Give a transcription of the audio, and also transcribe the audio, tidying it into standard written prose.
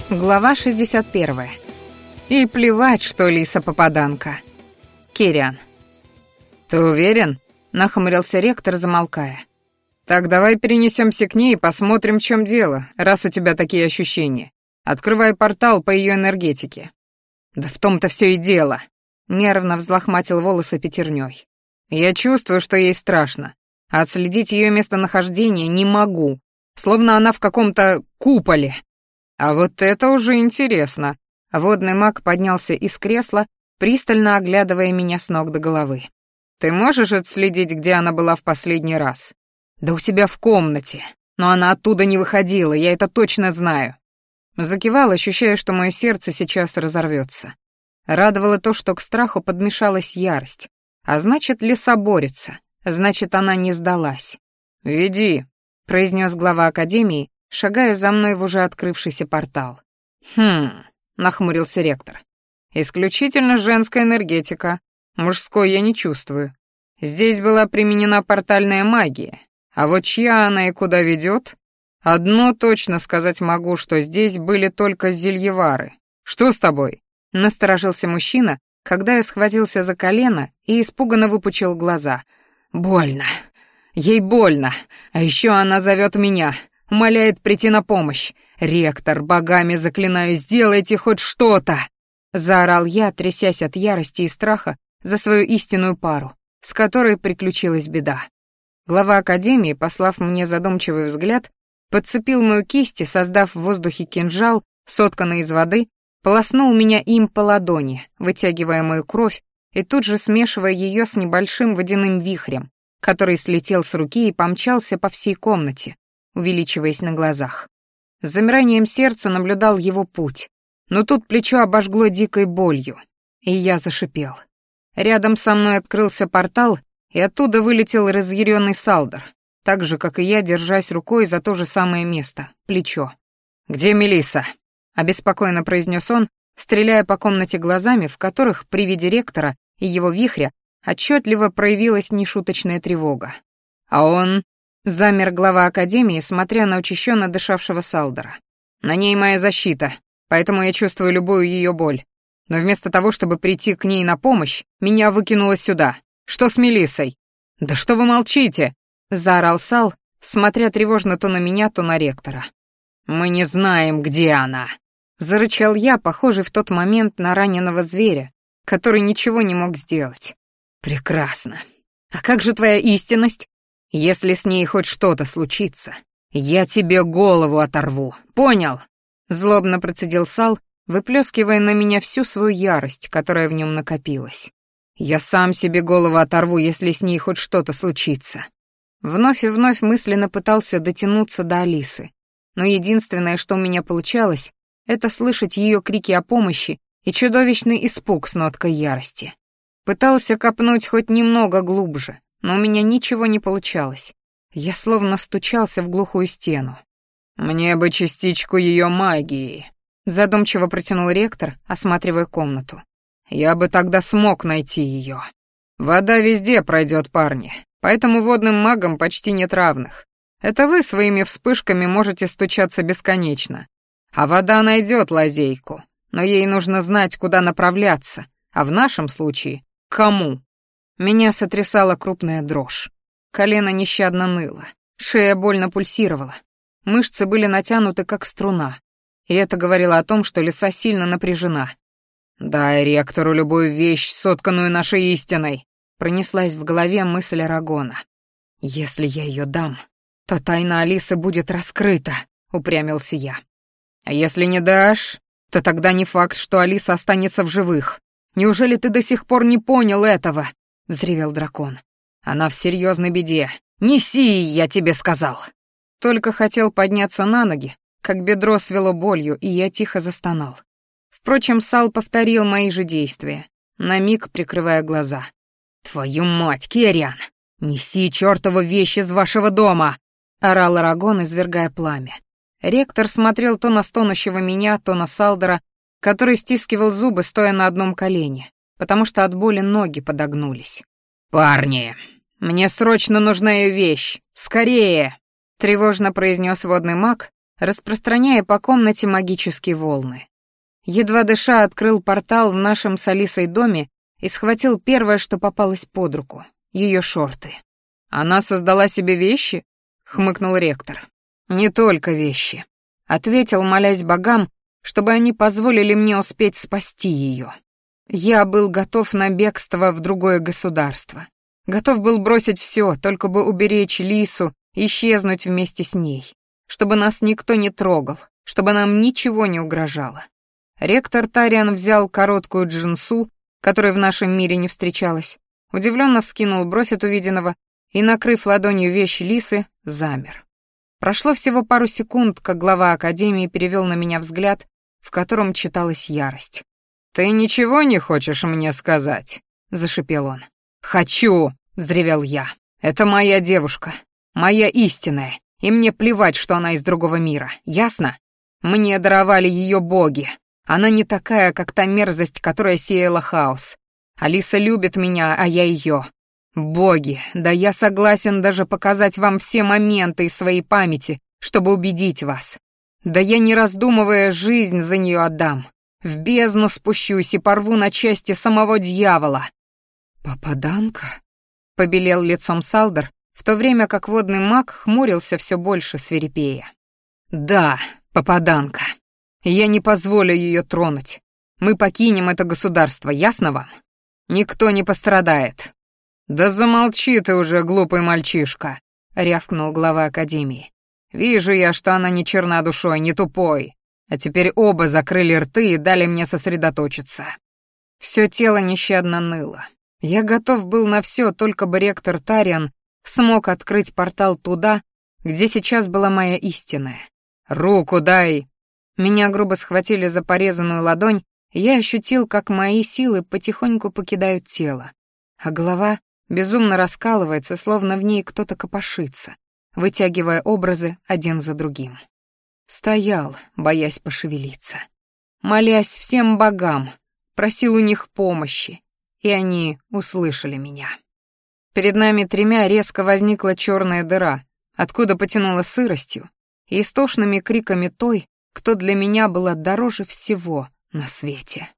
Глава 61. И плевать, что Лиса попаданка. Кириан. «Ты уверен?» — нахмурился ректор, замолкая. «Так давай перенесемся к ней и посмотрим, в чем дело, раз у тебя такие ощущения. Открывай портал по ее энергетике». «Да в том-то все и дело», — нервно взлохматил волосы пятерней. «Я чувствую, что ей страшно, а отследить ее местонахождение не могу, словно она в каком-то куполе». «А вот это уже интересно!» Водный маг поднялся из кресла, пристально оглядывая меня с ног до головы. «Ты можешь отследить, где она была в последний раз?» «Да у себя в комнате. Но она оттуда не выходила, я это точно знаю». Закивал, ощущая, что мое сердце сейчас разорвется. Радовало то, что к страху подмешалась ярость. А значит, лиса борется. Значит, она не сдалась. «Веди», — произнес глава академии, шагая за мной в уже открывшийся портал. Нахмурился ректор. «Исключительно женская энергетика. Мужской я не чувствую. Здесь была применена портальная магия. А вот чья она и куда ведет? Одно точно сказать могу, что здесь были только зельевары. Что с тобой?» Насторожился мужчина, когда я схватился за колено и испуганно выпучил глаза. «Больно. Ей больно. А еще она зовет меня. Умоляет прийти на помощь. «Ректор, богами заклинаю, сделайте хоть что-то!» Заорал я, трясясь от ярости и страха за свою истинную пару, с которой приключилась беда. Глава академии, послав мне задумчивый взгляд, подцепил мою кисть и, создав в воздухе кинжал, сотканный из воды, полоснул меня им по ладони, вытягивая мою кровь и тут же смешивая ее с небольшим водяным вихрем, который слетел с руки и помчался по всей комнате, увеличиваясь на глазах. С замиранием сердца наблюдал его путь, но тут плечо обожгло дикой болью, и я зашипел. Рядом со мной открылся портал, и оттуда вылетел разъяренный Салдер, так же, как и я, держась рукой за то же самое место, плечо. «Где Мелисса?» — обеспокоенно произнес он, стреляя по комнате глазами, в которых при виде ректора и его вихря отчетливо проявилась нешуточная тревога. А он... Замер глава академии, смотря на учащенно дышавшего Салдера. «На ней моя защита, поэтому я чувствую любую ее боль. Но вместо того, чтобы прийти к ней на помощь, меня выкинуло сюда. Что с Мелиссой?» «Да что вы молчите?» — заорал Сал, смотря тревожно то на меня, то на ректора. «Мы не знаем, где она!» — зарычал я, похожий в тот момент на раненого зверя, который ничего не мог сделать. «Прекрасно. А как же твоя истинность? Если с ней хоть что-то случится, я тебе голову оторву, понял?» Злобно процедил Сал, выплескивая на меня всю свою ярость, которая в нем накопилась. «Я сам себе голову оторву, если с ней хоть что-то случится». Вновь и вновь мысленно пытался дотянуться до Алисы, но единственное, что у меня получалось, это слышать ее крики о помощи и чудовищный испуг с ноткой ярости. Пытался копнуть хоть немного глубже, но у меня ничего не получалось. Я словно стучался в глухую стену. «Мне бы частичку ее магии», — задумчиво протянул ректор, осматривая комнату. «Я бы тогда смог найти ее. Вода везде пройдет, парни, поэтому водным магам почти нет равных. Это вы своими вспышками можете стучаться бесконечно. А вода найдет лазейку, но ей нужно знать, куда направляться, а в нашем случае — к кому». Меня сотрясала крупная дрожь. Колено нещадно ныло, шея больно пульсировала. Мышцы были натянуты, как струна. И это говорило о том, что лиса сильно напряжена. «Дай ректору любую вещь, сотканную нашей истиной», — пронеслась в голове мысль Арагона. «Если я ее дам, то тайна Алисы будет раскрыта», — упрямился я. «А если не дашь, то тогда не факт, что Алиса останется в живых. Неужели ты до сих пор не понял этого?» — взревел дракон. «Она в серьезной беде. Неси, я тебе сказал!» Только хотел подняться на ноги, как бедро свело болью, и я тихо застонал. Впрочем, Сал повторил мои же действия, на миг прикрывая глаза. «Твою мать, Кириан! Неси чертову вещь из вашего дома!» — орал Арагон, извергая пламя. Ректор смотрел то на стонущего меня, то на Салдера, который стискивал зубы, стоя на одном колене, потому что от боли ноги подогнулись. «Парни, мне срочно нужна ее вещь! Скорее!» — тревожно произнес водный маг, распространяя по комнате магические волны. Едва дыша, открыл портал в нашем с Алисой доме и схватил первое, что попалось под руку — ее шорты. «Она создала себе вещи?» — хмыкнул ректор. «Не только вещи», — ответил, молясь богам, чтобы они позволили мне успеть спасти ее. Я был готов на бегство в другое государство. Готов был бросить все, только бы уберечь Лису и исчезнуть вместе с ней. Чтобы нас никто не трогал, чтобы нам ничего не угрожало. Ректор Тариан взял короткую джинсу, которая в нашем мире не встречалась, удивленно вскинул бровь от увиденного и, накрыв ладонью вещь Лисы, замер. Прошло всего пару секунд, как глава Академии перевел на меня взгляд, в котором читалась ярость. «Ты ничего не хочешь мне сказать?» — зашипел он. «Хочу!» — взревел я. «Это моя девушка, моя истинная, и мне плевать, что она из другого мира, ясно? Мне даровали ее боги. Она не такая, как та мерзость, которая сеяла хаос. Алиса любит меня, а я ее. Боги, да я согласен даже показать вам все моменты из своей памяти, чтобы убедить вас. Да я, не раздумывая, жизнь за нее отдам. В бездну спущусь и порву на части самого дьявола». «Попаданка?» — побелел лицом Салдер, в то время как водный маг хмурился все больше, свирепея. «Да, попаданка. Я не позволю ее тронуть. Мы покинем это государство, ясно вам? Никто не пострадает». «Да замолчи ты уже, глупый мальчишка», — рявкнул глава Академии. «Вижу я, что она не черна душой, не тупой. А теперь оба закрыли рты и дали мне сосредоточиться». Все тело нещадно ныло. Я готов был на все, только бы ректор Тариан смог открыть портал туда, где сейчас была моя истинная. «Руку дай!» Меня грубо схватили за порезанную ладонь, и я ощутил, как мои силы потихоньку покидают тело, а голова безумно раскалывается, словно в ней кто-то копошится, вытягивая образы один за другим. Стоял, боясь пошевелиться, молясь всем богам, просил у них помощи, и они услышали меня. Перед нами тремя резко возникла черная дыра, откуда потянуло сыростью и истошными криками той, кто для меня была дороже всего на свете.